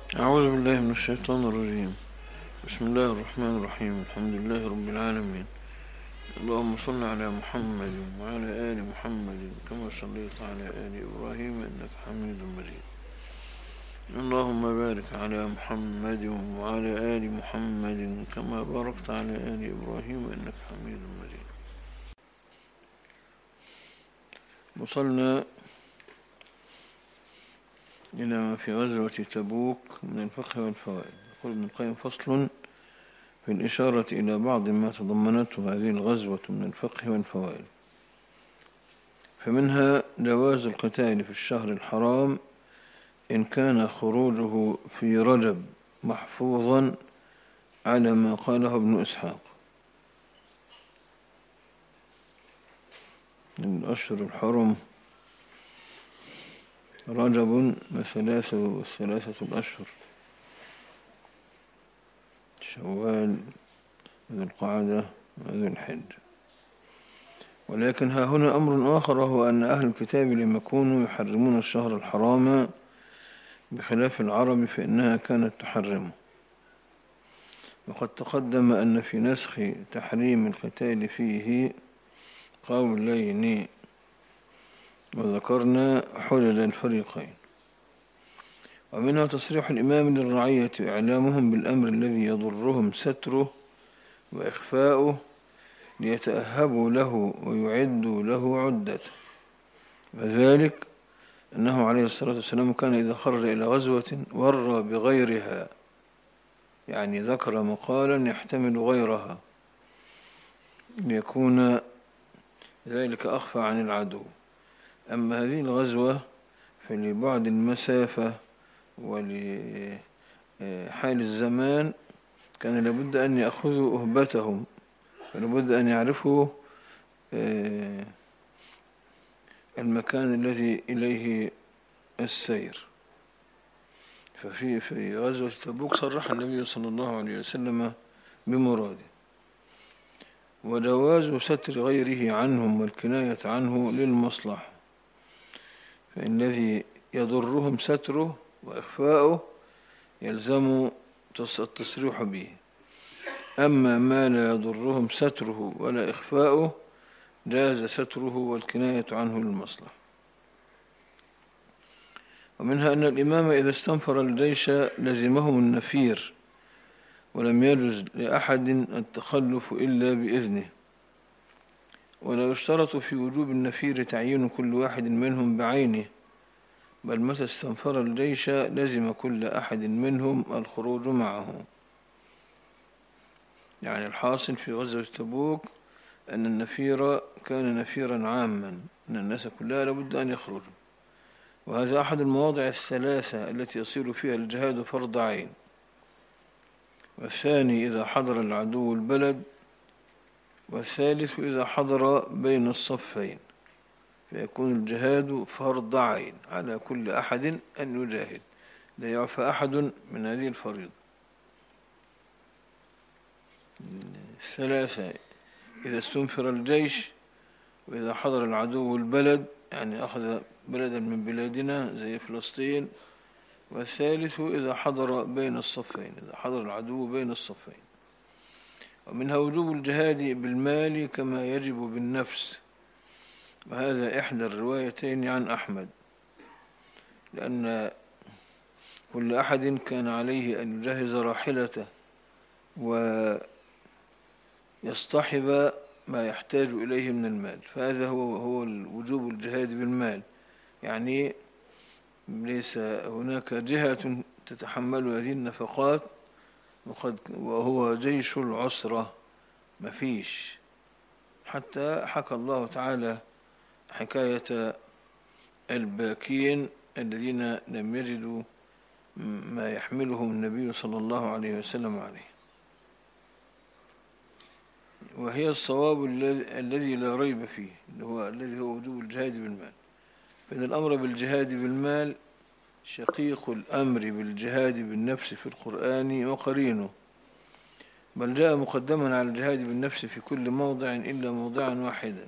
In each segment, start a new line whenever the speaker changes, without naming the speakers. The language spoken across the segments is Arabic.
أعوذ بالله من الشيطان الرجيم. بسم الله الرحمن الرحيم. الحمد لله رب العالمين. اللهم صل على محمد وعلى آل محمد كما صليت على آل إبراهيم إنك حميد مجيد. اللهم بارك على محمد وعلى آل محمد كما باركت على آل إبراهيم إنك حميد مجيد. وصلنا إلى ما في غزوة تبوك من الفقه والفوائد. يقول ابن القيم: فصل في الإشارة إلى بعض ما تضمنته هذه الغزوة من الفقه والفوائد. فمنها جواز القتال في الشهر الحرام إن كان خروجه في رجب محفوظا على ما قاله ابن إسحاق. الأشهر الحرم رجب وثلاثة الأشهر: شوال ذو القعدة وذو الحج. ولكن ها هنا أمر آخر، وهو أن أهل الكتاب لم يكونوا يحرمون الشهر الحرام بخلاف العرب فإنها كانت تحرمه. وقد تقدم أن في نسخ تحريم القتال فيه قولين، وذكرنا حجج الفريقين. ومنها تصريح الإمام للرعية وإعلامهم بالأمر الذي يضرهم ستره وإخفاؤه ليتأهبوا له ويعدوا له عدته. وذلك أنه عليه الصلاة والسلام كان إذا خرج إلى غزوة ورى بغيرها، يعني ذكر مقالا يحتمل غيرها ليكون ذلك أخفى عن العدو. أما هذه الغزوة فلبعد المسافة ولحال الزمان كان لابد أن يأخذوا أهبتهم، فلابد أن يعرفوا المكان الذي إليه السير. في غزوة تبوك صرح النبي صلى الله عليه وسلم بمراده. وجواز ستر غيره عنهم والكناية عنه للمصلحة، فالذي يضرهم ستره وإخفاؤه يلزم التصريح به. أما ما لا يضرهم ستره ولا إخفاؤه جاز ستره والكناية عنه للمصلحة. ومنها أن الإمام إذا استنفر الجيش لزمهم النفير، ولم يجوز لأحد التخلف إلا بإذنه. ولا يشترط في وجوب النفير تعيين كل واحد منهم بعينه، بل متى استنفر الجيش لزم كل أحد منهم الخروج معه. يعني الحاصل في غزوة تبوك أن النفير كان نفيرا عاما، أن الناس كلها لابد أن يخرجوا. وهذا أحد المواضع الثلاثة التي يصير فيها الجهاد فرض عين. والثاني إذا حضر العدو البلد، والثالث إذا حضر بين الصفين، فيكون الجهاد فرض عين على كل أحد أن يجاهد، لا يعفى أحد من هذه الفريضة الثلاثة: إذا استنفر الجيش، وإذا حضر العدو البلد، يعني أخذ بلدا من بلادنا زي فلسطين، والثالث إذا حضر بين الصفين، إذا حضر العدو بين الصفين. ومنها وجوب الجهاد بالمال كما يجب بالنفس، وهذا إحدى الروايتين عن أحمد، لأن كل أحد كان عليه أن يجهز راحلته ويصطحب ما يحتاج إليه من المال، فهذا هو وجوب الجهاد بالمال. يعني ليس هناك جهة تتحمل هذه النفقات وهو جيش العسرة، مفيش. حتى حكى الله تعالى حكاية الباكين الذين لم يجدوا ما يحملهم النبي صلى الله عليه وسلم عليه. وهي الصواب الذي لا ريب فيه، الذي هو وجوب الجهاد بالمال. فإن الأمر بالجهاد بالمال شقيق الأمر بالجهاد بالنفس في القرآن وقرينه، بل جاء مقدما على الجهاد بالنفس في كل موضع إلا موضعا واحدا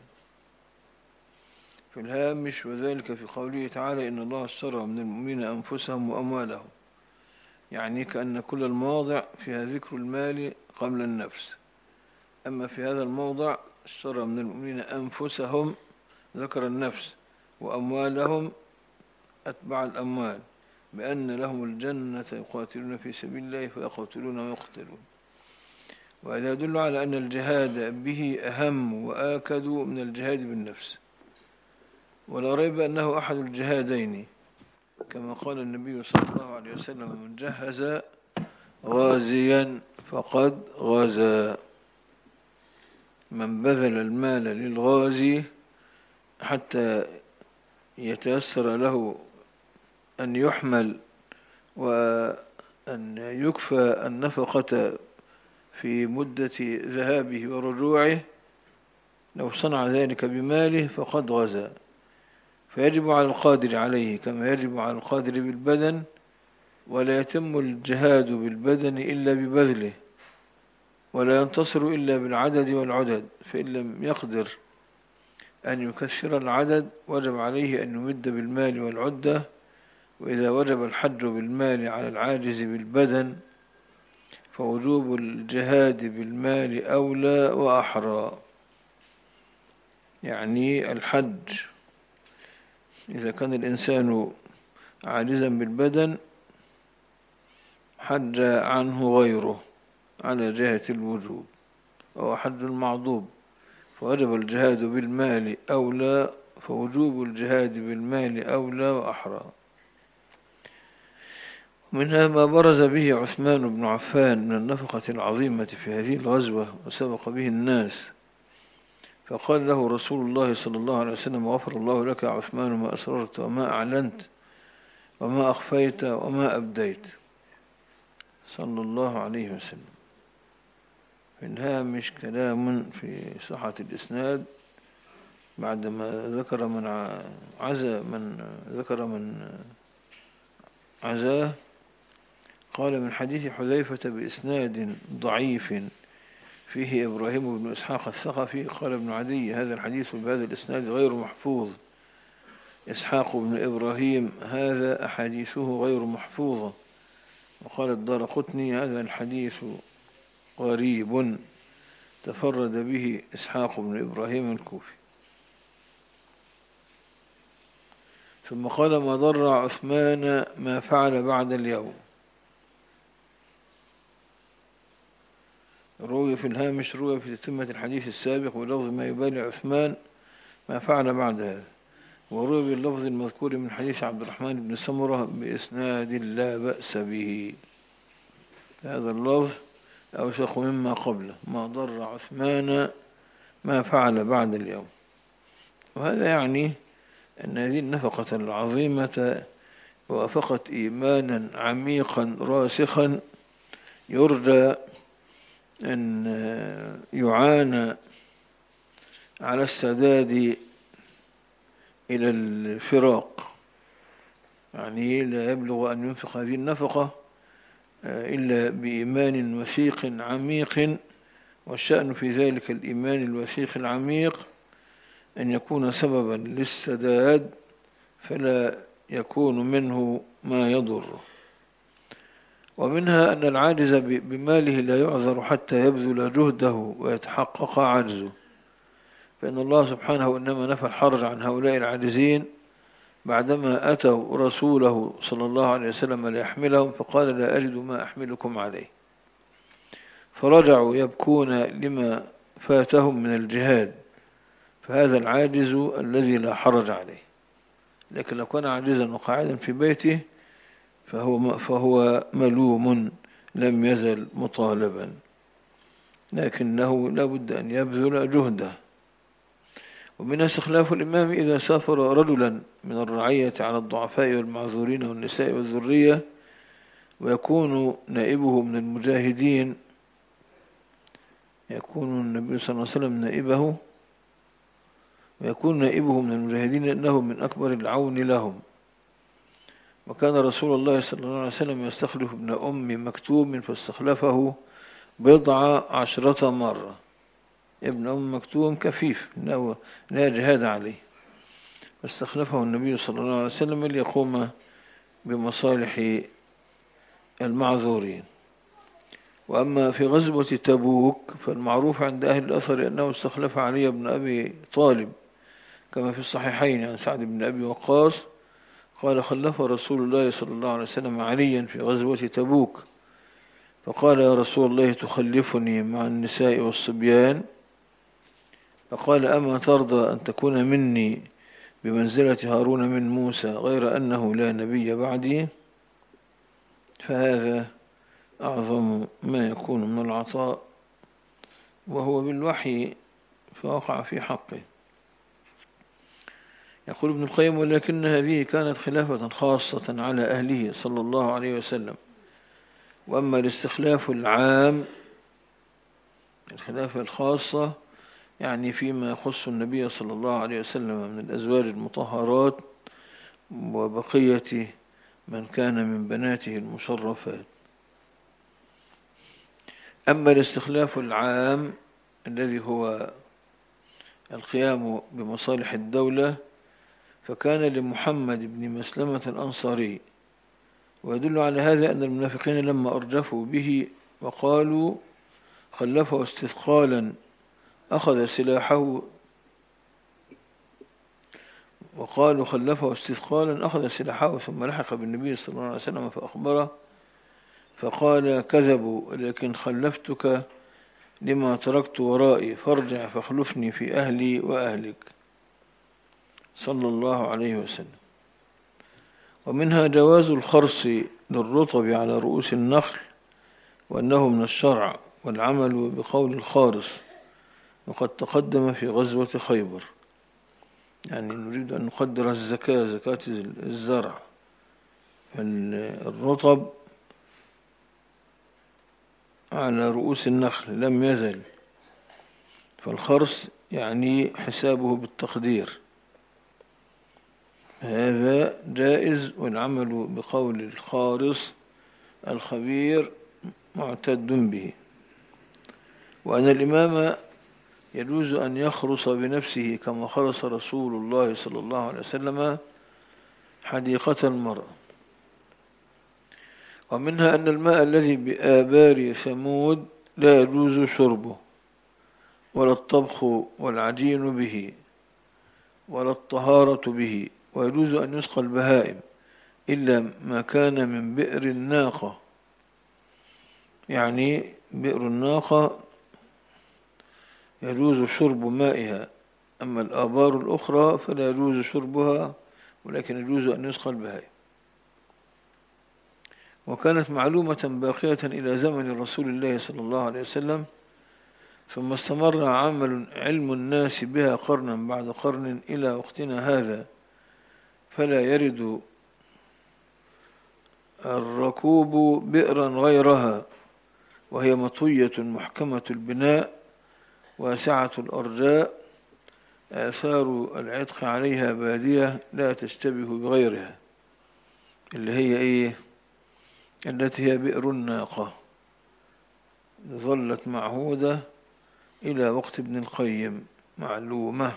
في الهامش، وذلك في قوله تعالى: إن الله اشترى من المؤمنين أنفسهم وأموالهم يعني كأن كل المواضع فيها ذكر المال قبل النفس. أما في هذا الموضع اشترى من المؤمنين أنفسهم، ذكر النفس، وأموالهم أتبع الأموال، بأن لهم الجنة يقاتلون في سبيل الله فيقتلون ويقتلون. وهذا يدل على أن الجهاد به أهم وآكد من الجهاد بالنفس، ولا ريب أنه أحد الجهادين، كما قال النبي صلى الله عليه وسلم: من جهز غازيا فقد غزا. من بذل المال للغازي حتى يتيسر له أن يحمل وأن يكفى النفقة في مدة ذهابه ورجوعه، لو صنع ذلك بماله فقد غزا. فيجب على القادر عليه كما يجب على القادر بالبدن، ولا يتم الجهاد بالبدن إلا ببذله، ولا ينتصر إلا بالعدد والعدد. فإن لم يقدر أن يكثر العدد وجب عليه أن يمد بالمال والعدة. وإذا وجب الحج بالمال على العاجز بالبدن فوجوب الجهاد بالمال أولى وأحرى. يعني الحج إذا كان الإنسان عاجزا بالبدن حج عنه غيره على جهة الوجوب، وهو حج المعضوب، فوجب الجهاد بالمال أولى، فوجوب الجهاد بالمال أولى وأحرى. منها ما برز به عثمان بن عفان من النفقة العظيمة في هذه الغزوة وسبق به الناس، فقال له رسول الله صلى الله عليه وسلم: غفر الله لك يا عثمان ما أسررت وما أعلنت وما أخفيت وما أبديت، صلى الله عليه وسلم. إنها مش كلام في صحة الإسناد بعدما ذكر من عزاه. قال: من حديث حذيفة بإسناد ضعيف فيه إبراهيم بن إسحاق الثقفي. قال ابن عدي: هذا الحديث بهذا الإسناد غير محفوظ. إسحاق بن إبراهيم هذا أحاديثه غير محفوظة. وقال الدارقطني: هذا الحديث غريب تفرد به إسحاق بن إبراهيم الكوفي. ثم قال: ما ضر عثمان ما فعل بعد اليوم. روي في الهامش، روي في تتمة الحديث السابق ولفظ ما يبالي عثمان ما فعل بعد هذا، وروي باللفظ المذكور من حديث عبد الرحمن بن سمرة بإسناد لا بأس به. هذا اللفظ أوثق مما قبله: ما ضر عثمان ما فعل بعد اليوم. وهذا يعني أن هذه النفقة العظيمة وافقت إيمانا عميقا راسخا يرجى أن يعانى على السداد إلى الفراق. يعني لا يبلغ أن ينفق هذه النفقة إلا بإيمان وثيق عميق، والشأن في ذلك الإيمان الوثيق العميق أن يكون سببا للسداد فلا يكون منه ما يضره. ومنها أن العاجز بماله لا يعذر حتى يبذل جهده ويتحقق عجزه، فإن الله سبحانه إنما نفى الحرج عن هؤلاء العاجزين بعدما أتوا رسوله صلى الله عليه وسلم ليحملهم، فقال: لا أجد ما أحملكم عليه، فرجعوا يبكون لما فاتهم من الجهاد. فهذا العاجز الذي لا حرج عليه. لكن لو كان عاجزا وقاعدا في بيته فهو ملوم لم يزل مطالبا، لكنه لا بد أن يبذل جهده. ومن استخلاف الإمام إذا سافر رجلا من الرعية على الضعفاء والمعذورين والنساء والذرية ويكون نائبه من المجاهدين، يكون النبي صلى الله عليه وسلم نائبه، ويكون نائبه من المجاهدين لأنه من أكبر العون لهم. وكان رسول الله صلى الله عليه وسلم يستخلف ابن أم مكتوم فاستخلفه 10 مرة. ابن أم مكتوم كفيف لا جهاد عليه، فاستخلفه النبي صلى الله عليه وسلم ليقوم بمصالح المعذورين. وأما في غزوة تبوك فالمعروف عند أهل الأثر أنه استخلف علي بن أبي طالب كما في الصحيحين عن سعد بن أبي وقاص قال خلف رسول الله صلى الله عليه وسلم عليا في غزوة تبوك فقال يا رسول الله تخلفني مع النساء والصبيان؟ فقال أما ترضى أن تكون مني بمنزلة هارون من موسى غير أنه لا نبي بعدي؟ فهذا أعظم ما يكون من العطاء وهو بالوحي فوقع في حقه. يقول ابن القيم ولكن هذه كانت خلافة خاصة على أهله صلى الله عليه وسلم. وأما الاستخلاف العام الخلافة الخاصة يعني فيما يخص النبي صلى الله عليه وسلم من الأزواج المطهرات وبقية من كان من بناته المشرفات. أما الاستخلاف العام الذي هو القيام بمصالح الدولة فكان لمحمد بن مسلمة الأنصاري. ويدل على هذا أن المنافقين لما أرجفوا به وقالوا خلفه استثقالا أخذ سلاحه ثم لحق بالنبي صلى الله عليه وسلم فأخبره فقال كذبوا لكن خلفتك لما تركت ورائي فارجع فاخلفني في أهلي وأهلك صلى الله عليه وسلم. ومنها جواز الخرص للرطب على رؤوس النخل وأنه من الشرع والعمل بقول الخارص وقد تقدم في غزوة خيبر. يعني نريد أن نقدر زكاة الزرع فالرطب على رؤوس النخل لم يزل فالخرص يعني حسابه بالتقدير هذا جائز والعمل بقول الخارص الخبير معتد به. وأن الإمام يجوز أن يخرص بنفسه كما خرص رسول الله صلى الله عليه وسلم حديقة المرأة. ومنها أن الماء الذي بآبار ثمود لا يجوز شربه ولا الطبخ والعجين به ولا الطهارة به ويجوز أن يسقى البهائم إلا ما كان من بئر الناقة. يعني بئر الناقة يجوز شرب مائها أما الآبار الأخرى فلا يجوز شربها ولكن يجوز أن يسقى البهائم. وكانت معلومة باقية إلى زمن رسول الله صلى الله عليه وسلم ثم استمر علم الناس بها قرنا بعد قرن إلى وقتنا هذا فلا يرد الركوب بئرا غيرها وهي مطوية محكمة البناء واسعة الأرجاء آثار العتق عليها بادية لا تشتبه بغيرها اللي هي التي هي بئر الناقة ظلت معهودة إلى وقت ابن القيم معلومة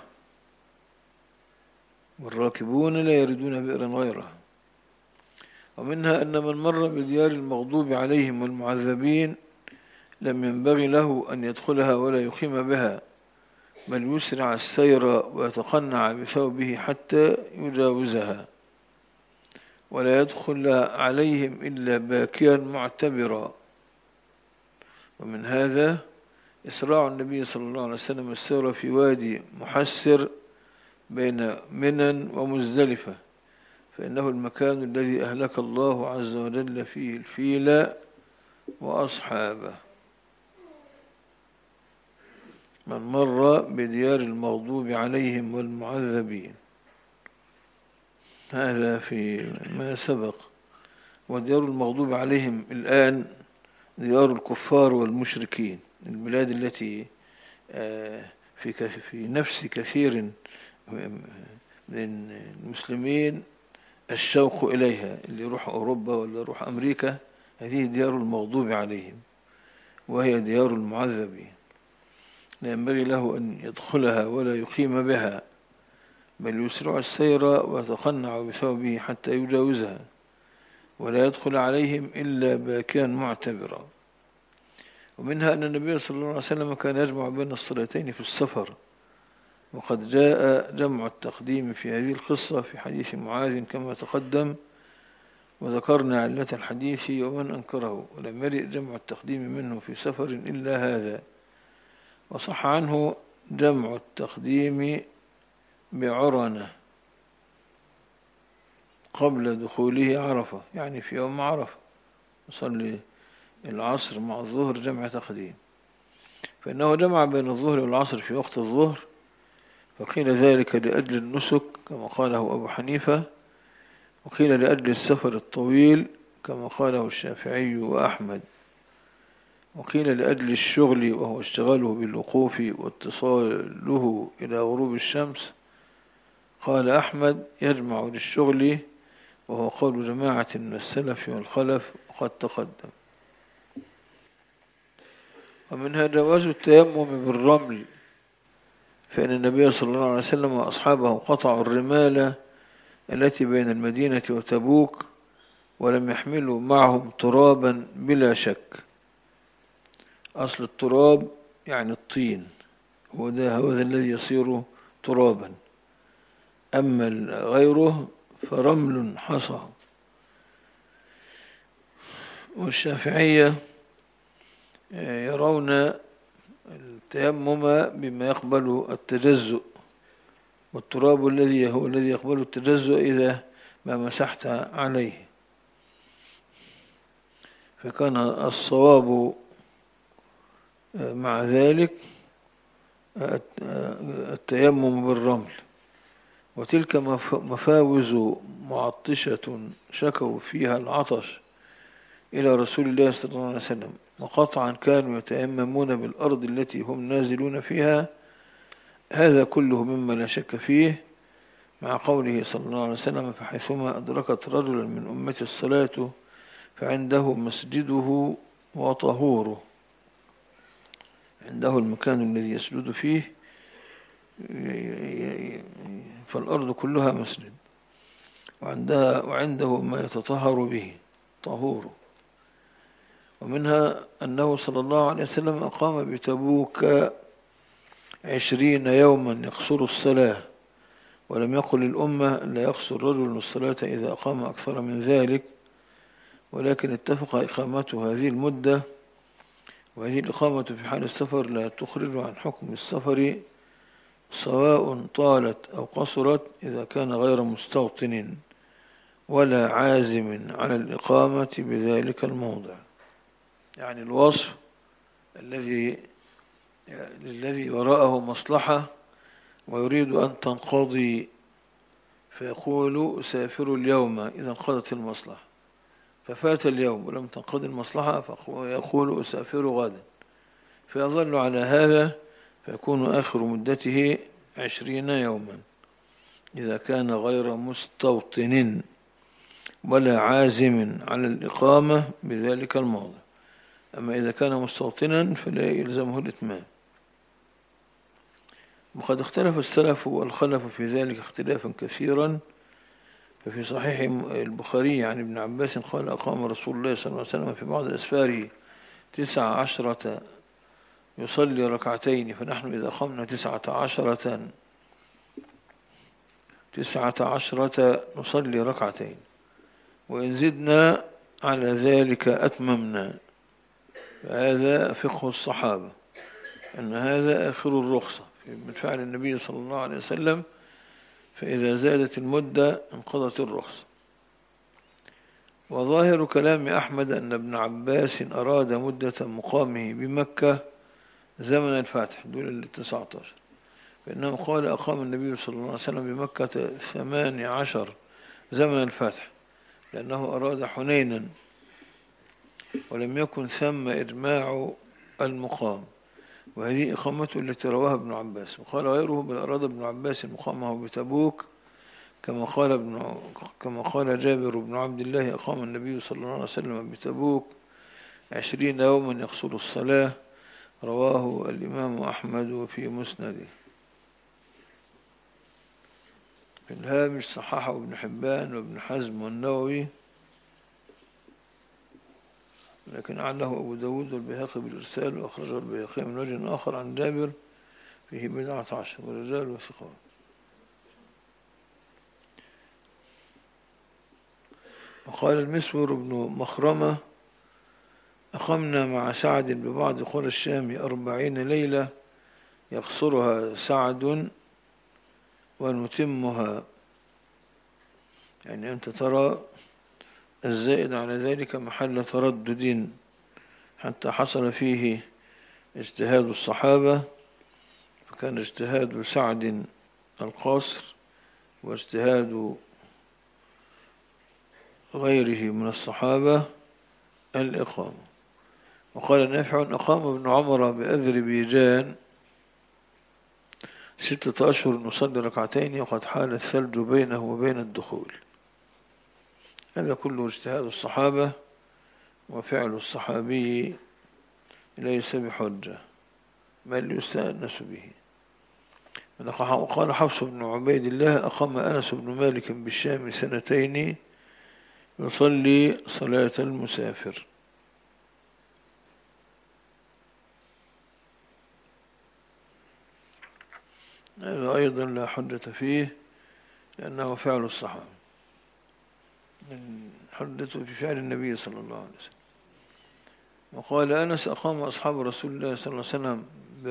والراكبون لا يردون بئرا غيرها. ومنها أن من مر بديار المغضوب عليهم والمعذبين لم ينبغي له أن يدخلها ولا يقيم بها بل يسرع السير ويتقنع بثوبه حتى يجاوزها ولا يدخل عليهم إلا باكيا معتبرا. ومن هذا إسراع النبي صلى الله عليه وسلم السير في وادي محسر بين منى ومزدلفة فإنه المكان الذي أهلك الله عز وجل فيه الفيل وأصحابه. من مر بديار المغضوب عليهم والمعذبين هذا في ما سبق. وديار المغضوب عليهم الآن ديار الكفار والمشركين البلاد التي في نفس كثير من المسلمين الشوق إليها اللي يروح أوروبا ولا يروح أمريكا هذه ديار المغضوب عليهم وهي ديار المعذبين لا ينبغي له أن يدخلها ولا يقيم بها بل يسرع السير ويتقنع بثوبه حتى يجاوزها ولا يدخل عليهم إلا باكيا معتبرا. ومنها أن النبي صلى الله عليه وسلم كان يجمع بين الصلاتين في السفر، وقد جاء جمع التقديم في هذه القصة في حديث معاذ كما تقدم، وذكرنا علة الحديث ومن أنكره، ولم يرد جمع التقديم منه في سفر إلا هذا. وصح عنه جمع التقديم بعرنة قبل دخوله عرفة، يعني في يوم عرفة يصلي العصر مع الظهر جمع تقديم، فإنه جمع بين الظهر والعصر في وقت الظهر، فقيل ذلك لأجل النسك كما قاله أبو حنيفة، وقيل لأجل السفر الطويل كما قاله الشافعي وأحمد، وقيل لأجل الشغل وهو اشتغاله بالوقوف واتصاله إلى غروب الشمس. قال أحمد يجمع للشغل، وهو قول جماعة من السلف والخلف وقد تقدم. ومنها جواز التيمم بالرمل، فإن النبي صلى الله عليه وسلم وأصحابه قطعوا الرمال التي بين المدينة وتبوك ولم يحملوا معهم ترابا بلا شك. أصل التراب يعني الطين، هو ذا الذي يصير ترابا، أما غيره فرمل حصى. والشافعية يرون التيمم بما يقبل التجزؤ، والتراب هو الذي يقبل التجزؤ إذا ما مسحت عليه، فكان الصواب مع ذلك التيمم بالرمل. وتلك مفاوز معطشة شكوا فيها العطش إلى رسول الله صلى الله عليه وسلم، وقطعا كانوا يتيممون بالأرض التي هم نازلون فيها، هذا كله مما لا شك فيه، مع قوله صلى الله عليه وسلم: فحيثما أدركت رجلا من أمة الصلاة فعنده مسجده وطهوره، عنده المكان الذي يسجد فيه، فالأرض كلها مسجد، وعنده ما يتطهر به طهوره. ومنها أنه صلى الله عليه وسلم أقام بتبوك 20 يوما يقصر الصلاة، ولم يقل للأمة لا يقصر الرجل الصلاة إذا أقام أكثر من ذلك، ولكن اتفق إقامته هذه المدة، وهذه الإقامة في حال السفر لا تخرج عن حكم السفر سواء طالت أو قصرت، إذا كان غير مستوطن ولا عازم على الإقامة بذلك الموضع. يعني الوصف الذي وراءه مصلحة ويريد أن تنقضي، فيقول سافر اليوم إذا انقضت المصلحة، ففات اليوم ولم تنقضي المصلحة فيقول سافر غدا، فيظل على هذا، فيكون آخر مدته 20 يوما إذا كان غير مستوطن ولا عازم على الإقامة بذلك الموضع. أما إذا كان مستوطنا فلا يلزمه الإتمام. وقد اختلف السلف والخلف في ذلك اختلافا كثيرا، ففي صحيح البخاري عن ابن عباس قال: أقام رسول الله صلى الله عليه وسلم في بعض أسفاره 19 يصلي ركعتين، فنحن إذا قمنا 19 نصلي ركعتين، وإن زدنا على ذلك أتممنا. فهذا فقه الصحابة، أن هذا آخر الرخصة من فعل النبي صلى الله عليه وسلم، فإذا زادت المدة انقضت الرخصة. وظاهر كلام أحمد أن ابن عباس أراد مدة مقامه بمكة زمن الفاتح دول 19، فإنه قال: أقام النبي صلى الله عليه وسلم بمكة 18 زمن الفاتح، لأنه أراد حنينا ولم يكن ثم إجماع المقام، وهذه إقامته التي رواها ابن عباس. وقال غيره: بل أراد ابن عباس مقامه بتبوك، كما قال جابر بن عبد الله: أقام النبي صلى الله عليه وسلم بتبوك 20 يوما يقصر الصلاة، رواه الإمام أحمد في مسنده. في الهامش صححه ابن حبان وابن حزم والنووي لكن أعله أبو داود والبيهقي بالإرسال، وأخرجه البيهقي من وجه آخر عن جابر فيه 14 ورجال وثقات. وقال المسور بن مخرمة: أقمنا مع سعد ببعض قرى الشام 40 ليلة يقصرها سعد ونتمها. يعني أنت ترى الزائد على ذلك محل تردد، حتى حصل فيه اجتهاد الصحابة، فكان اجتهاد سعد القصر، واجتهاد غيره من الصحابة الإقامة. وقال نافع: أقام ابن عمر بأذربيجان 6 أشهر نصلي ركعتين وقد حال الثلج بينه وبين الدخول. هذا كله اجتهاد الصحابة، وفعل الصحابي ليس بحجة بل يستأنس به. وقال حفص بن عبيد الله: أقام أنس بن مالك بالشام 2 يصلي صلاة المسافر. هذا أيضا لا حجة فيه، لأنه فعل الصحابة، من حجته في فعل النبي صلى الله عليه وسلم. وقال أنس: أقام أصحاب رسول الله صلى الله عليه وسلم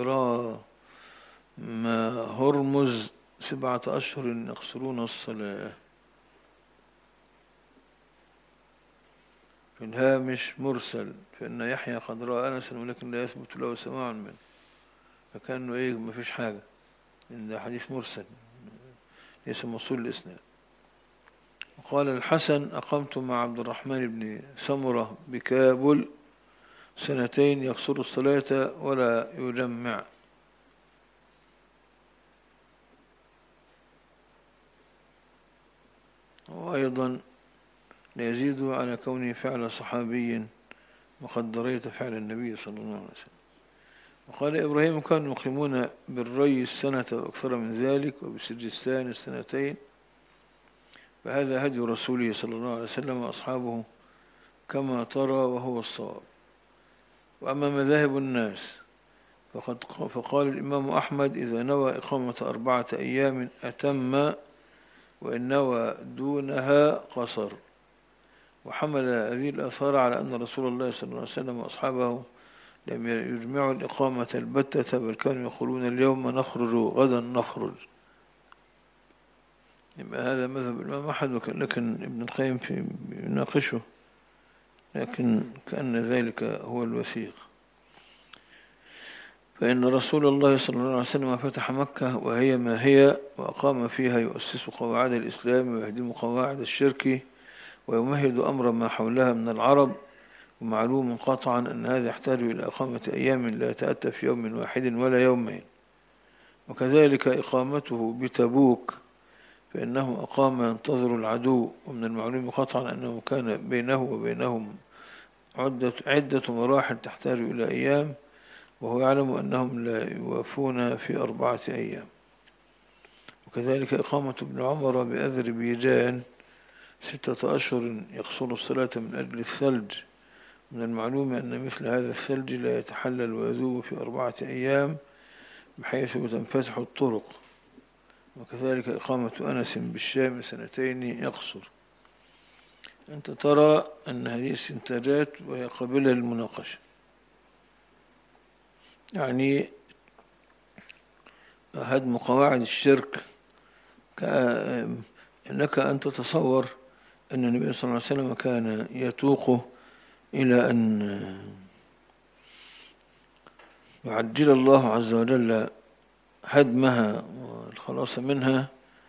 ما هرمز 7 أشهر يقصرون الصلاة. في الهامش مرسل، فإن يحيى قد رأى أنسا ولكن لا يثبت له سماع منه، فكأنه إيه ما فيش حاجة، إن ده حديث مرسل ليس موصول الإسناد. وقال الحسن: أقمت مع عبد الرحمن بن سمرة بكابل 2 يقصر الصلاة ولا يجمع. وأيضا لا يزيد على كونه فعل صحابي وقد دريت فعل النبي صلى الله عليه وسلم. وقال إبراهيم: كانوا يقيمون بالري 1 وأكثر من ذلك، وبسجستان 2، فهذا هدي رسوله صلى الله عليه وسلم وأصحابه كما ترى، وهو الصواب. وأما مذاهب الناس فقال الإمام أحمد: إذا نوى إقامة 4 أيام أتم، وإن نوى دونها قصر. وحمل هذه الآثار على أن رسول الله صلى الله عليه وسلم وأصحابه لم يجمعوا الإقامة البتة، بل كانوا يقولون: اليوم نخرج غدا نخرج. يبقى هذا مذهب الإمام أحمد، لكن ابن القيم يناقشه، لكن كأن ذلك هو الوثيق. فإن رسول الله صلى الله عليه وسلم فتح مكة وهي ما هي، وأقام فيها يؤسس قواعد الإسلام ويهدم قواعد الشرك ويمهد أمر ما حولها من العرب. ومعلوم قطعا أن هذا يحتاج إلى إقامة أيام لا يتأتى في يوم واحد ولا يومين. وكذلك إقامته بتبوك، فإنه أقام ينتظر العدو، ومن المعلوم قطعا أنه كان بينه وبينهم عدة مراحل تحتاج إلى أيام، وهو يعلم أنهم لا يوافون في 4 أيام. وكذلك إقامة ابن عمر بأذربيجان 6 أشهر يقصر الصلاة من أجل الثلج. من المعلوم أن مثل هذا الثلج لا يتحلل ويذوب في 4 أيام بحيث تنفتح الطرق. وكذلك إقامة أنس بالشام 2 يقصر. أنت ترى أن هذه استنتاجات وهي قابلة للمناقشة. يعني هدم قواعد الشرك، لك أن تتصور أن النبي صلى الله عليه وسلم كان يتوق إلى أن يعجل الله عز وجل هدمها والخلاص منها،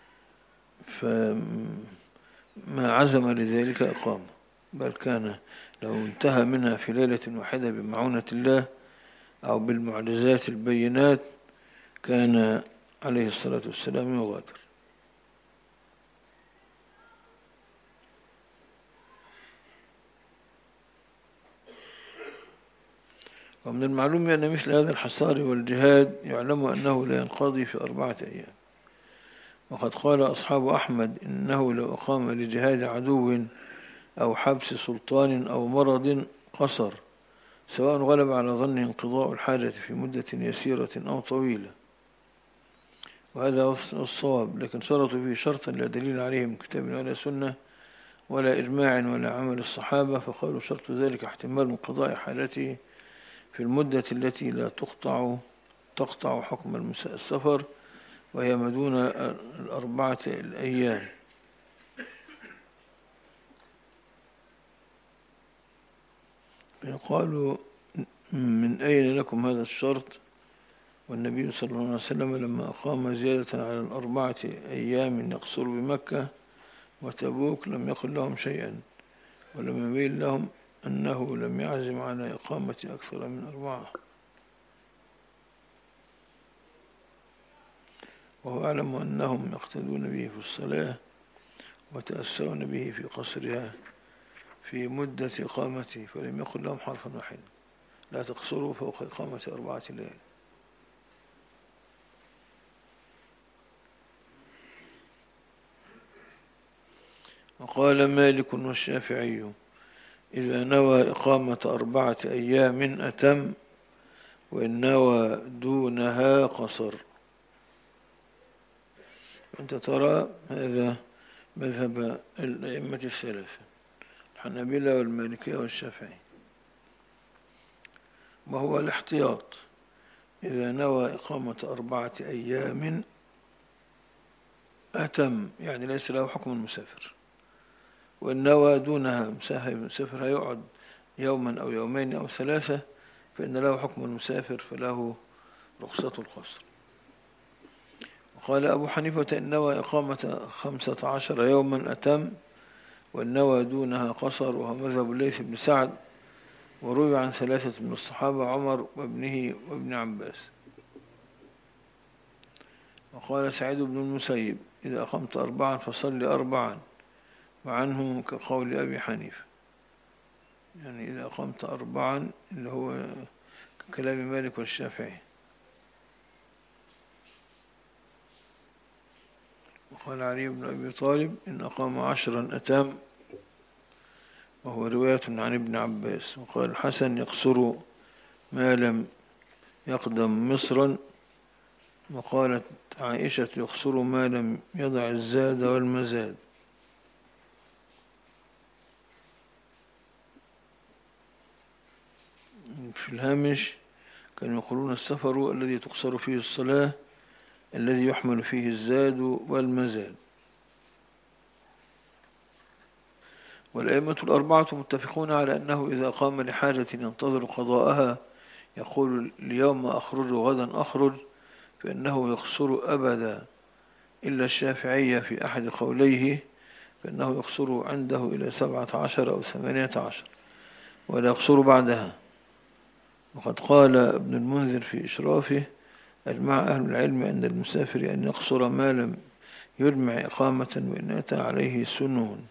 فما عزم لذلك إقامة، بل كان لو انتهى منها في ليلة واحدة بمعونة الله أو بالمعجزات البينات كان عليه الصلاة والسلام يغادر. ومن المعلوم أن مثل هذا الحصار والجهاد يعلم أنه لا ينقضي في 4 أيام. وقد قال أصحاب أحمد: إنه لو أقام لجهاد عدو أو حبس سلطان أو مرض قصر، سواء غلب على ظن انقضاء الحاجة في مدة يسيرة أو طويلة، وهذا هو الصواب. لكن شرطوا فيه شرطا لا دليل عليه من كتاب ولا سنة ولا إجماع ولا عمل الصحابة، فقالوا شرط ذلك احتمال انقضاء حالته في المدة التي لا تقطع حكم السفر، وهي ما دون 4 أيام. قالوا من أين لكم هذا الشرط؟ والنبي صلى الله عليه وسلم لما أقام زيادة على 4 أيام يقصر بمكة وتبوك لم يقل لهم شيئا، ولم يبين لهم أنه لم يعزم على إقامة أكثر من 4. وهو أعلم أنهم يقتدون به في الصلاة وتأسون به في قصرها في مدة إقامته، فلم يقل لهم حرفا واحدا لا تقصروا فوق إقامة 4 ليال. وقال مالك والشافعي إذا نوى إقامة 4 أيام أتم، وإن نوى دونها قصر. أنت ترى هذا مذهب الأئمة الثلاثة، الحنابلة والمالكية والشافعي، وهو الاحتياط. إذا نوى إقامة 4 أيام أتم، يعني ليس له حكم المسافر. وإن نوى دونها، مسافر هيقعد يوما أو يومين أو 3، فإن له حكم المسافر فله رخصة القصر. وقال أبو حنيفة إن نوى إقامة 15 يوما أتم، وإن نوى دونها قصر، وهو مذهب الليث بن سعد، وروي عن 3 من الصحابة عمر وابنه وابن عباس. وقال سعيد بن المسيب إذا أقمت 4 فصل 4، وعنه كقول أبي حنيفة، يعني إذا أقمت 4 اللي هو كلام مالك والشافعي. وقال علي بن أبي طالب إن أقام 10 أتم، وهو رواية عن ابن عباس. وقال الحسن يقصر ما لم يقدم مصرا. وقالت عائشة يقصر ما لم يضع الزاد والمزاد. في الهامش كانوا يقولون السفر الذي تقصر فيه الصلاة الذي يحمل فيه الزاد والمزاد. والأئمة الأربعة متفقون على أنه إذا قام لحاجة ينتظر قضاءها يقول اليوم أخرج وغدا أخرج، فإنه يقصر أبدا، إلا الشافعية في أحد قوليه فإنه يقصر عنده إلى 17 أو 18 ولا يقصر بعدها. وقد قال ابن المنذر في إشرافه أجمع أهل العلم أن المسافر أن يقصر ما لم يجمع إقامة وإن أتى عليه سنون.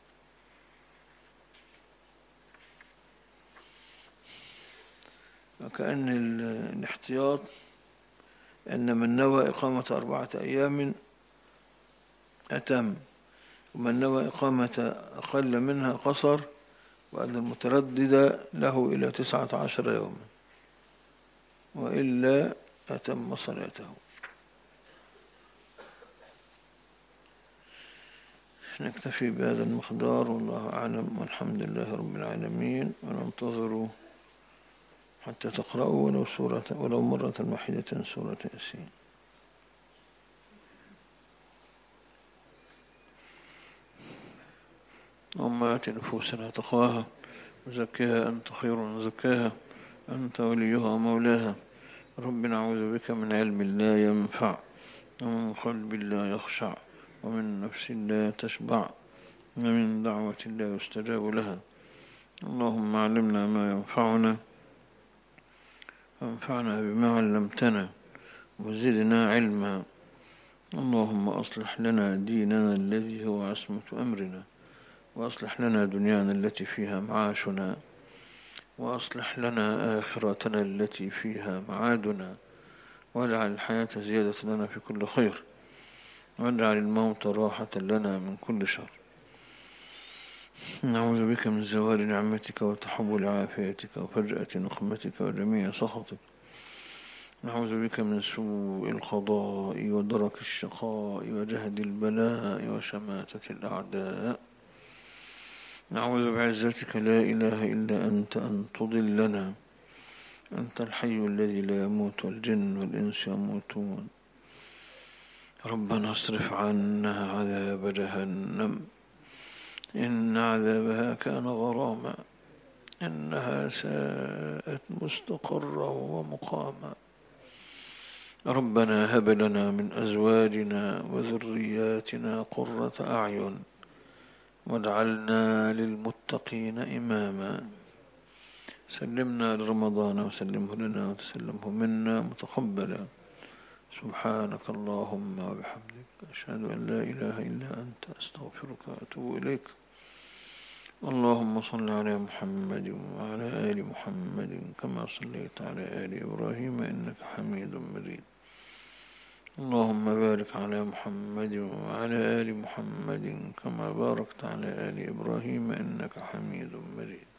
وكأن الاحتياط أن من نوى إقامة 4 أيام أتم، ومن نوى إقامة أقل منها قصر، وأن المتردد له إلى 19 يوما، وإلا أتم صلاته. نكتفي بهذا المقدار، والله أعلم، والحمد لله رب العالمين. وننتظر حتى تقرأوا ولو مرة واحدة سورة ياسين. اللهم آت نفوسنا تقواها وزكها أنت خير من زكاها أنت وليها ومولاها. رب نعوذ بك من علم لا ينفع، ومن قلب لا يخشع، ومن نفس لا تشبع، ومن دعوة لا يستجاب لها. اللهم علمنا ما ينفعنا، وانفعنا بما علمتنا، وزدنا علما. اللهم أصلح لنا ديننا الذي هو عصمة أمرنا، وأصلح لنا دنيانا التي فيها معاشنا، وأصلح لنا آخرتنا التي فيها معادنا، واجعل الحياة زيادة لنا في كل خير، واجعل الموت راحة لنا من كل شر. نعوذ بك من زوال نعمتك وتحول عافيتك وفجأة نقمتك وجميع سخطك. نعوذ بك من سوء القضاء ودرك الشقاء وجهد البلاء وشماتة الأعداء. نعوذ بعزتك لا إله إلا أنت أن تضلنا. أنت الحي الذي لا يموت والجن والإنس يموتون. ربنا اصرف عنا عذاب جهنم إن عذابها كان غراما إنها ساءت مستقرا ومقاما. ربنا هب لنا من أزواجنا وذرياتنا قرة أعين واجعلنا للمتقين إماما. سلمنا لرمضان وسلمه لنا وتسلمه منا متقبلا. سبحانك اللهم وبحمدك أشهد أن لا إله إلا أنت أستغفرك وأتوب إليك. اللهم صل على محمد وعلى آل محمد كما صليت على آل إبراهيم إنك حميد مجيد. اللهم بارك على محمد وعلى آل محمد كما باركت على آل إبراهيم إنك حميد مجيد.